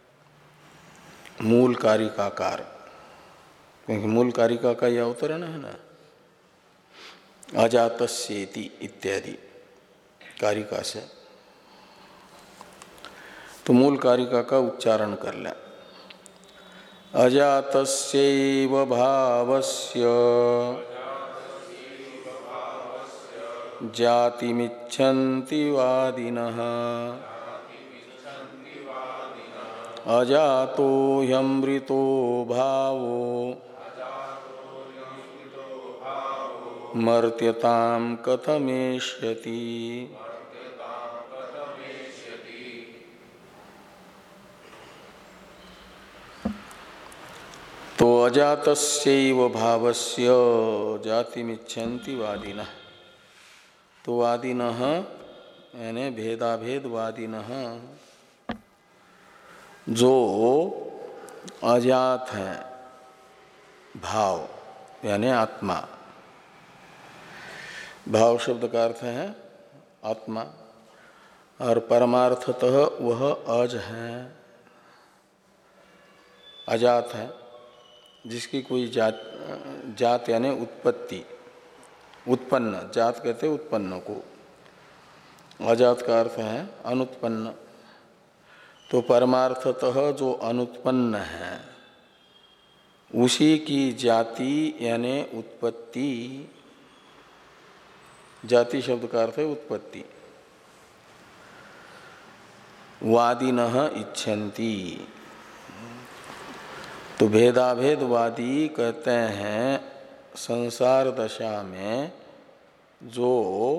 मूल कारिकाकार, क्योंकि मूल कारिका का यह अवतरण है ना, अजातस्येति इत्यादि कारिका से। तो मूल कारिका का उच्चारण कर लें। अजातस्यैव भावस्य जातिमिच्छन्ति वादिनः अजातो ह्यमृतो भावो मर्त्यतां कथमेष्यति। तो अजातस्यैव भावस्य जातिमिच्छन्ति वादिनः, तो वादिनः यानी भेदाभेदवादिनः जो अजात है, भाव यानी आत्मा, भाव शब्द का अर्थ है आत्मा, और परमार्थतः वह अज है, अजात है, जिसकी कोई जात जात यानी उत्पत्ति, उत्पन्न, जात कहते उत्पन्न को, अजात का अर्थ है अनुत्पन्न। तो परमार्थतः जो अनुत्पन्न है उसी की जाति यानी उत्पत्ति, जाति शब्द का अर्थ है उत्पत्ति, वादिनः इच्छन्ति। तो भेदाभेदवादी कहते हैं संसार दशा में जो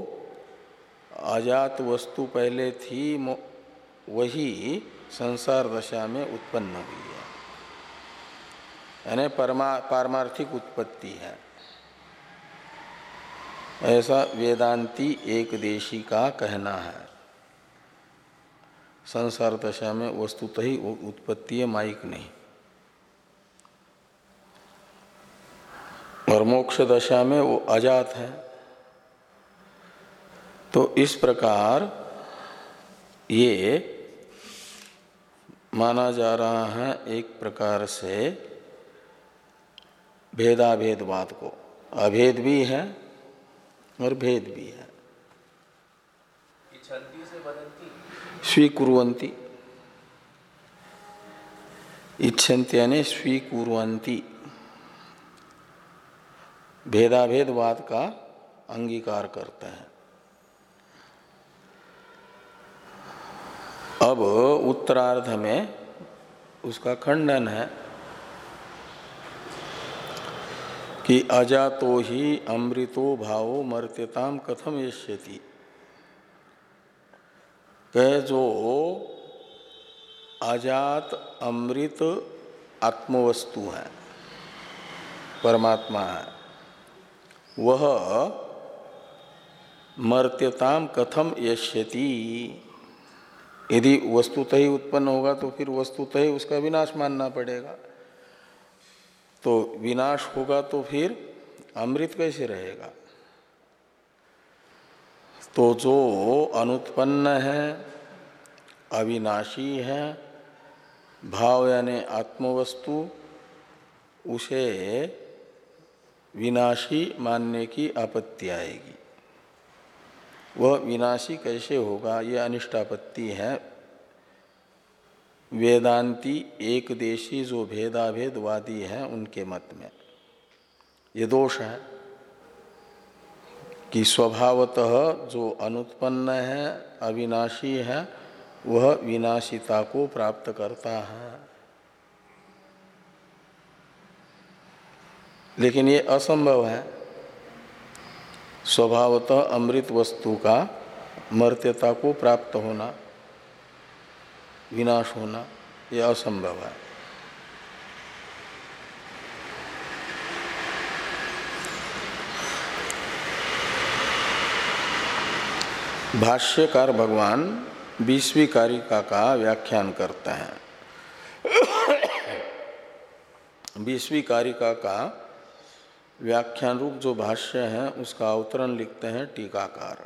अजात वस्तु पहले थी वही संसार दशा में उत्पन्न हुई है, यानी परमा पारमार्थिक उत्पत्ति है, ऐसा वेदांती एकदेशी का कहना है। संसार दशा में वस्तुतः ही उत्पत्ति है, माइक नहीं। और मोक्ष दशा में वो अजात है। तो इस प्रकार ये माना जा रहा है एक प्रकार से भेदाभेदवाद को, अभेद भी है और भेद भी है। स्वीकुर्वन्ति, इच्छन्ति यानी स्वीकुर्वन्ति, भेदाभेदवाद का अंगीकार करते हैं। अब उत्तरार्ध में उसका खंडन है कि अजातो ही अमृतो भावो मर्त्यताम कथम येष्यति, कहे जो अजात अमृत आत्मवस्तु है, परमात्मा है, वह मर्त्यताम कथम येष्यति। यदि वस्तुतः ही उत्पन्न होगा तो फिर वस्तुतः ही उसका विनाश मानना पड़ेगा। तो विनाश होगा तो फिर अमृत कैसे रहेगा। तो जो अनुत्पन्न है, अविनाशी है, भाव यानी आत्मवस्तु, उसे विनाशी मानने की आपत्ति आएगी। वह विनाशी कैसे होगा, ये अनिष्टापत्ति है। वेदांती एक देशी जो भेदाभेदवादी हैं उनके मत में ये दोष है कि स्वभावतः जो अनुत्पन्न है, अविनाशी है, वह विनाशिता को प्राप्त करता है। लेकिन ये असंभव है। स्वभावतः अमृत वस्तु का मर्त्यता को प्राप्त होना, विनाश होना, यह असंभव है। भाष्यकार भगवान बीसवीं कारिका का व्याख्यान करते हैं। बीसवीं कारिका का व्याख्यान रूप जो भाष्य है उसका अवतरण लिखते हैं टीकाकार।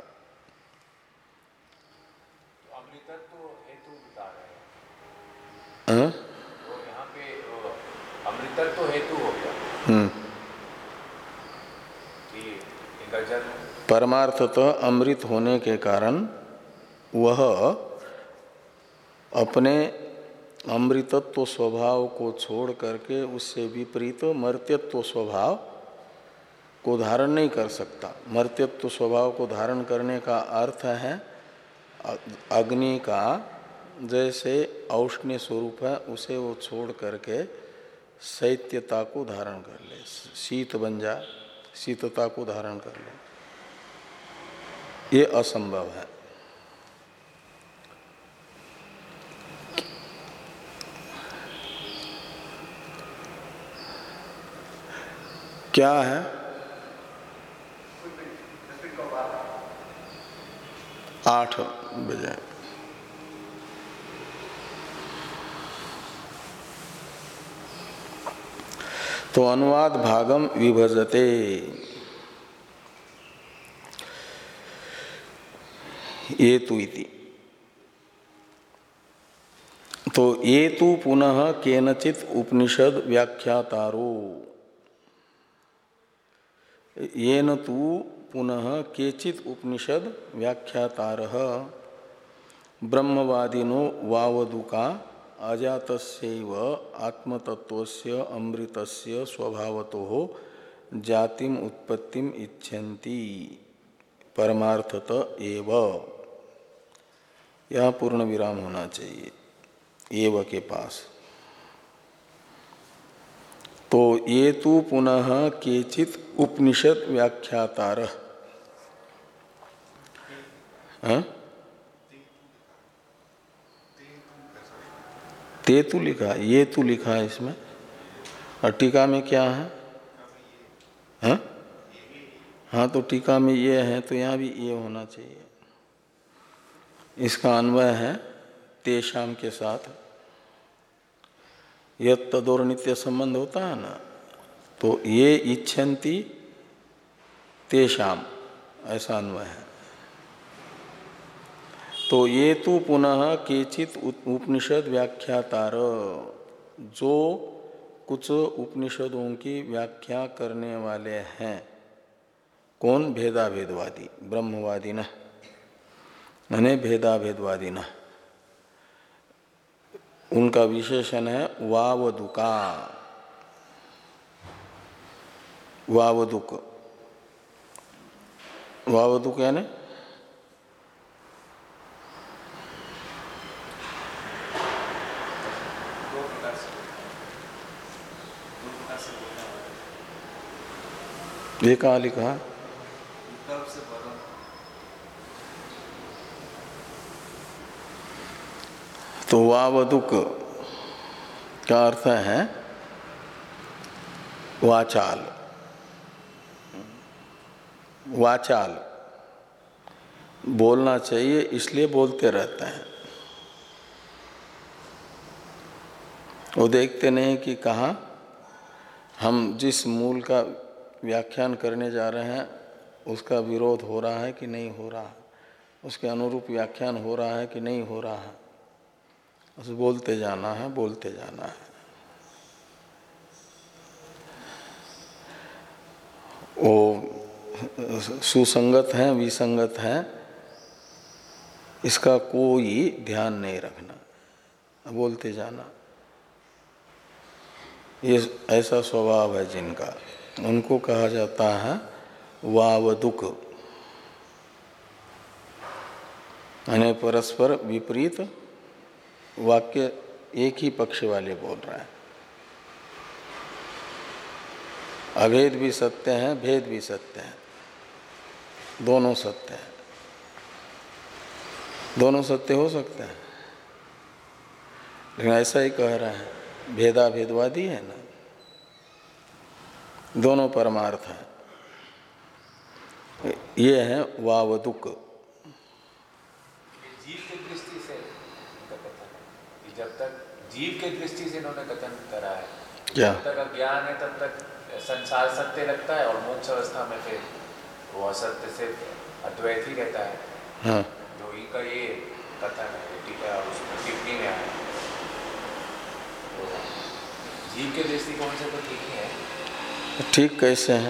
अमृतत्व हेतु बता रहे हैं। तो यहाँ पे अमृतत्व हेतु हो गया। हम्म कि परमार्थतः अमृत होने के कारण वह अपने अमृतत्व स्वभाव को छोड़ करके उससे विपरीत मर्त्यत्व स्वभाव को धारण नहीं कर सकता। मर्त्यत्व स्वभाव को धारण करने का अर्थ है अग्नि का जैसे औष्ण्य स्वरूप है उसे वो छोड़ करके शैत्यता को धारण कर ले, शीत बन जाए, शीतता को धारण कर ले, ये असंभव है। क्या है? आठ बजे। तो अनुवाद भागम विभजते, ये तु इति। तो ये तु पुनः केनचित उपनिषद व्याख्यातारो, येन तु पुनः केचित उपनिषद व्याख्यातारः ब्रह्मवादिनो वावदुका अजातस्यैव आत्मतत्वस्य अमृतस्य स्वभावतो जातिम उत्पत्तिम इच्छन्ति परमार्थत एव। यह पूर्ण विराम होना चाहिए एव के पास। तो ये तु पुनः केचित उपनिषद व्याख्यातारः, हाँ? ते तु लिखा, ये तु लिखा है इसमें, और टीका में क्या है? हाँ हाँ, तो टीका में ये है तो यहाँ भी ये होना चाहिए। इसका अन्वय है तेषाम के साथ। यत् तदोर नित्य संबंध होता है ना, तो ये इच्छन्ति तेषाम, ऐसा अन्वय है। तो ये तो पुनः केचित उपनिषद व्याख्यातार, जो कुछ उपनिषदों की व्याख्या करने वाले हैं। कौन? भेदाभेदवादी, ब्रह्मवादी न, यानी भेदाभेदवादी न। उनका विशेषण है वावदुका, वावदुक। वावदुक यानी कहाँ से बोलना है? ये कहाँ लिखा? विकल्प से बदल। तो वावदुक का अर्थ है वाचाल। वाचाल बोलना चाहिए इसलिए बोलते रहते हैं। वो देखते नहीं कि कहाँ हम जिस मूल का व्याख्यान करने जा रहे हैं उसका विरोध हो रहा है कि नहीं हो रहा है, उसके अनुरूप व्याख्यान हो रहा है कि नहीं हो रहा है। बस बोलते जाना है, बोलते जाना है। वो सुसंगत है विसंगत है इसका कोई ध्यान नहीं रखना, बोलते जाना। ये ऐसा स्वभाव है जिनका, उनको कहा जाता है वावदुक, यानी परस्पर विपरीत वाक्य एक ही पक्ष वाले बोल रहे हैं। अभेद भी सत्य है, भेद भी सत्य है, दोनों सत्य है। दोनों सत्य हो सकते हैं, लेकिन ऐसा ही कह रहे हैं, भेदा भेदवादी है ना, दोनों परमार्थ है। ये है वावदुक। जीव की दृष्टि से इनका कथन है कि जब तक जीव के दृष्टि से इन्होंने कथन करा है, क्या? जब तक अज्ञान है तब तक संसार सत्य लगता है और मोक्ष अवस्था में फिर वो असत्य से अद्वैत ही रहता है। हाँ। जो इनका ये कथन है, टीका उसमें टिप्पणी में आया, तो जीव के दृष्टिकोण से तो ठीक ही है। ठीक कैसे है?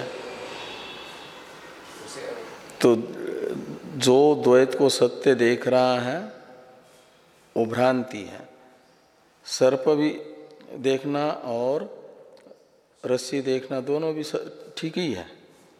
उसे तो जो द्वैत को सत्य देख रहा है वो भ्रांति है। सर्प भी देखना और रस्सी देखना दोनों भी ठीक ही है।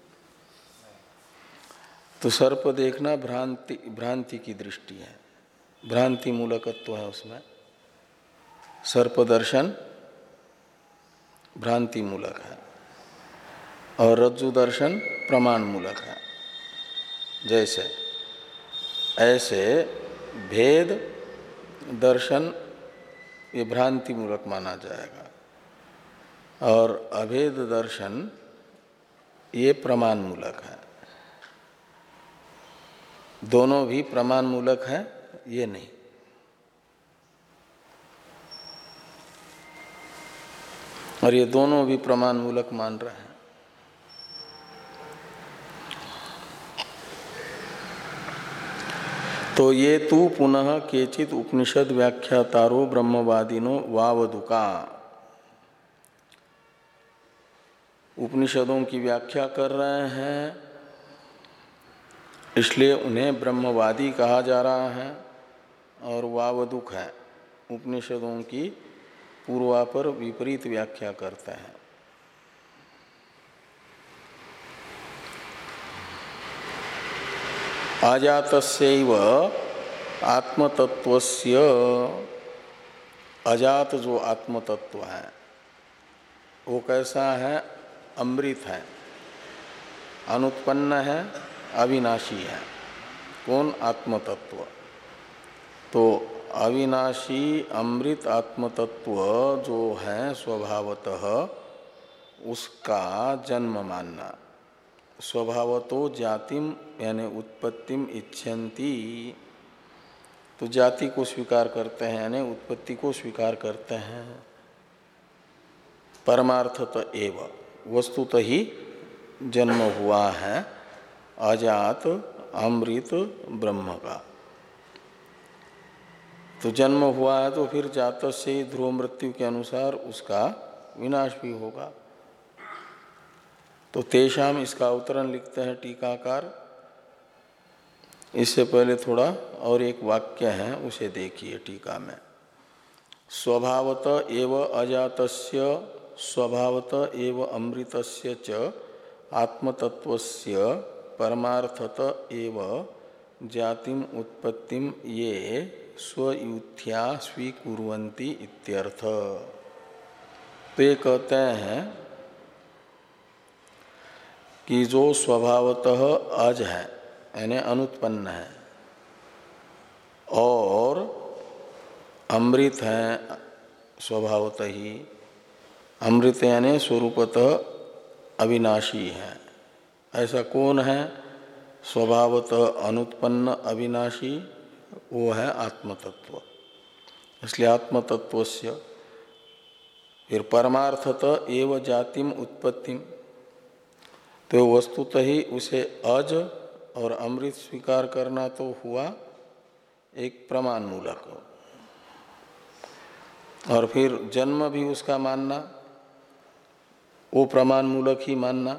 तो सर्प देखना भ्रांति भ्रांति की दृष्टि है, भ्रांति मूलकत्व है उसमें। सर्प दर्शन भ्रांति मूलक है और रज्जु दर्शन प्रमाण मूलक है। जैसे ऐसे भेद दर्शन ये भ्रांति मूलक माना जाएगा और अभेद दर्शन ये प्रमाण मूलक है। दोनों भी प्रमाण मूलक है ये नहीं। और ये दोनों भी प्रमाण मूलक मान रहे हैं। तो ये तू पुनः केचित उपनिषद व्याख्यातारो ब्रह्मवादिनो वावदुका, उपनिषदों की व्याख्या कर रहे हैं इसलिए उन्हें ब्रह्मवादी कहा जा रहा है। और वावदुक है, उपनिषदों की पूर्वापर विपरीत व्याख्या करते हैं। अजातस्यैव आत्मतत्वस्य, अजात जो आत्मतत्व है वो कैसा है? अमृत है, अनुत्पन्न है, अविनाशी है। कौन? आत्मतत्व। तो अविनाशी अमृत आत्मतत्व जो है स्वभावतः उसका जन्म मानना। स्वभावतो जातिम यानी उत्पत्तिम इच्छन्ति, तो जाति को स्वीकार करते हैं यानी उत्पत्ति को स्वीकार करते हैं। परमार्थत एव, वस्तुतः ही जन्म हुआ है अजात अमृत ब्रह्म का। तो जन्म हुआ है तो फिर जात से ध्रुव मृत्यु के अनुसार उसका विनाश भी होगा। तो तेषाम इसका अवतरण लिखते हैं टीकाकार। इससे पहले थोड़ा और एक वाक्य है उसे देखिए टीका में। स्वभावत एव अजातस्य स्वभावत एव अमृतस्य च आत्मतत्वस्य परमार्थत एव जातिम उत्पत्तिम ये स्वयुथ्या स्वीकुर्वन्ति इत्यर्थ। तो ये कहते हैं कि जो स्वभावतः अज है यानी अनुत्पन्न है और अमृत है स्वभावतः ही, अमृत यानी स्वरूपतः अविनाशी है। ऐसा कौन है स्वभावतः अनुत्पन्न अविनाशी? वो है आत्मतत्व। इसलिए आत्मतत्वस्य फिर परमार्थतः एव जातिम उत्पत्तिम, तो वस्तुतः ही उसे अज और अमृत स्वीकार करना तो हुआ एक प्रमाण मूलक, और फिर जन्म भी उसका मानना, वो प्रमाण मूलक ही मानना,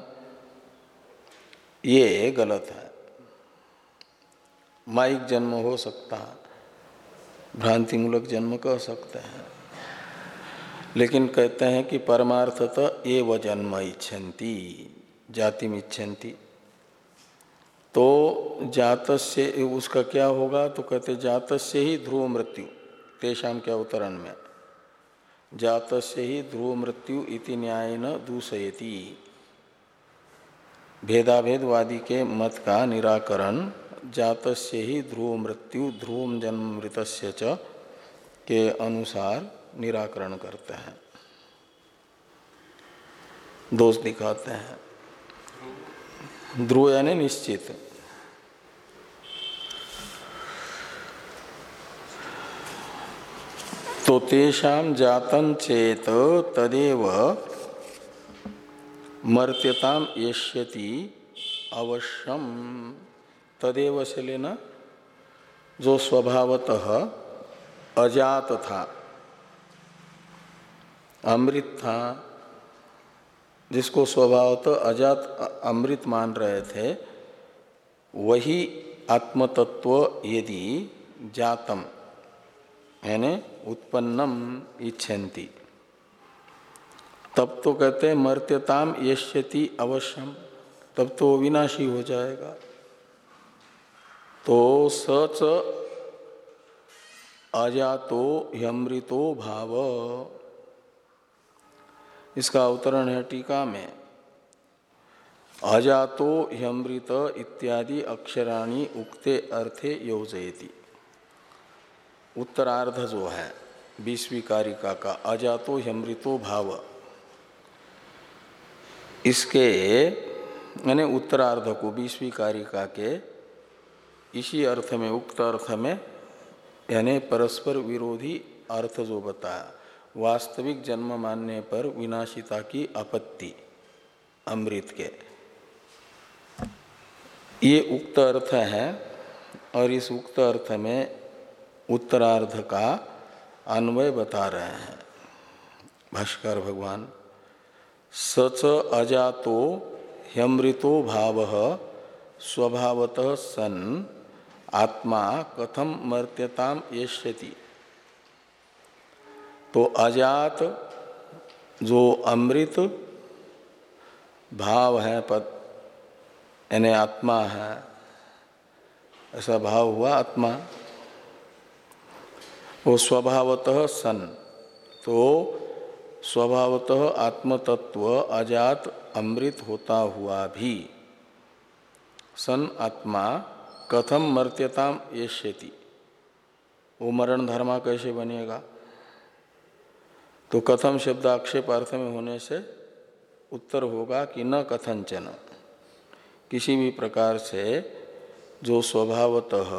ये गलत है। माइक जन्म हो सकता है, भ्रांति मूलक जन्म कह सकते हैं, लेकिन कहते हैं कि परमार्थतः एव जन्म इच्छन्ति जातिम इच्छन्ति। तो जातस्य उसका क्या होगा? तो कहते जातस्य ही ध्रुव मृत्यु, तेषाम के अवतरण में जातस्य ही ध्रुव मृत्यु इति न्यायेन दूषयति। भेदाभेदवादी के मत का निराकरण जातस्य ही ध्रुव मृत्यु ध्रुवम जन्म मृतस्य च के अनुसार निराकरण करते हैं, दोष दिखाते हैं। ध्रुव यानी निश्चित। तो तेषाम जातं चेत तदेव मर्त्यताम येष्यति अवश्यम। तदेव से लेना जो स्वभावतः अजात था, अमृत था, जिसको स्वभावतः अजात अमृत मान रहे थे, वही आत्मतत्व यदि जातम यानी उत्पन्नम इच्छन्ति, तब तो कहते हैं मर्त्यताम यश्यति अवश्यम, तब तो विनाशी हो जाएगा। तो सच अजातो ह्यमृतो भाव, इसका अवतरण है टीका में। अजातो ह्यमृत इत्यादि अक्षराणि उक्ते अर्थे योजयति। उत्तरार्ध जो है बीसवीं कारिका का अजातो ह्यमृतो भाव, इसके यानी उत्तरार्ध को बीसवीं कारिका के इसी अर्थ में, उक्त अर्थ में यानी परस्पर विरोधी अर्थ जो बताया, वास्तविक जन्म मानने पर विनाशिता की आपत्ति अमृत के, ये उक्त अर्थ है। और इस उक्त अर्थ में उत्तरार्ध का अन्वय बता रहे हैं भाष्कर भगवान। सच अजातो ह्यमृतो भावः स्वभावतः सन आत्मा कथम मर्त्यताम येष्यति। तो अजात जो अमृत भाव है, पद यानी आत्मा है, ऐसा भाव हुआ आत्मा, वो स्वभावतः सन, तो स्वभावतः आत्मतत्व अजात अमृत होता हुआ भी सन आत्मा कथम मर्त्यताम येष्यति, वो मरण धर्मा कैसे बनेगा? तो कथम शब्द आक्षेप अर्थ में होने से उत्तर होगा कि न कथंचन, किसी भी प्रकार से जो स्वभावतः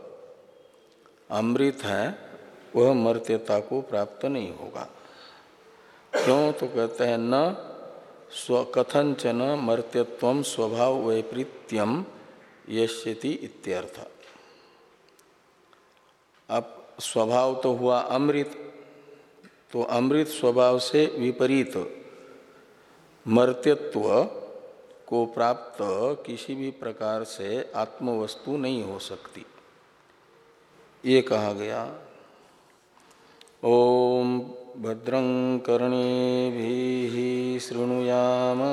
अमृत है वह मर्त्यता को प्राप्त नहीं होगा। क्यों? तो कहते हैं न स्व कथंचन मर्त्यत्वम स्वभाव वैपरीत्यम येष्यति इत्यर्थ। अब स्वभाव तो हुआ अमृत, तो अमृत स्वभाव से विपरीत मर्त्यत्व को प्राप्त किसी भी प्रकार से आत्मवस्तु नहीं हो सकती, ये कहा गया। ओम भद्रं कर्णेभिः शृणुयाम